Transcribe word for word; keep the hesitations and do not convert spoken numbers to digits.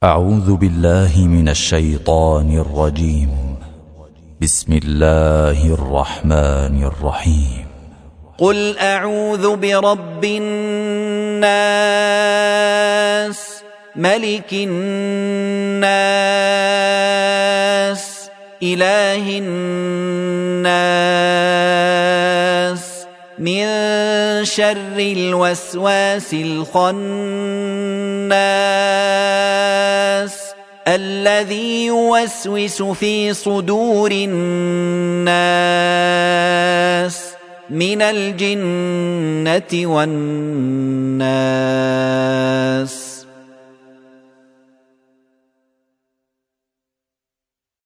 أعوذ بالله من الشيطان الرجيم. بسم الله الرحمن الرحيم. قل أعوذ برب الناس، ملك الناس، إله الناس، من شر الوسواس الخناس الذي يوسوس في صدور الناس من الجنة والناس.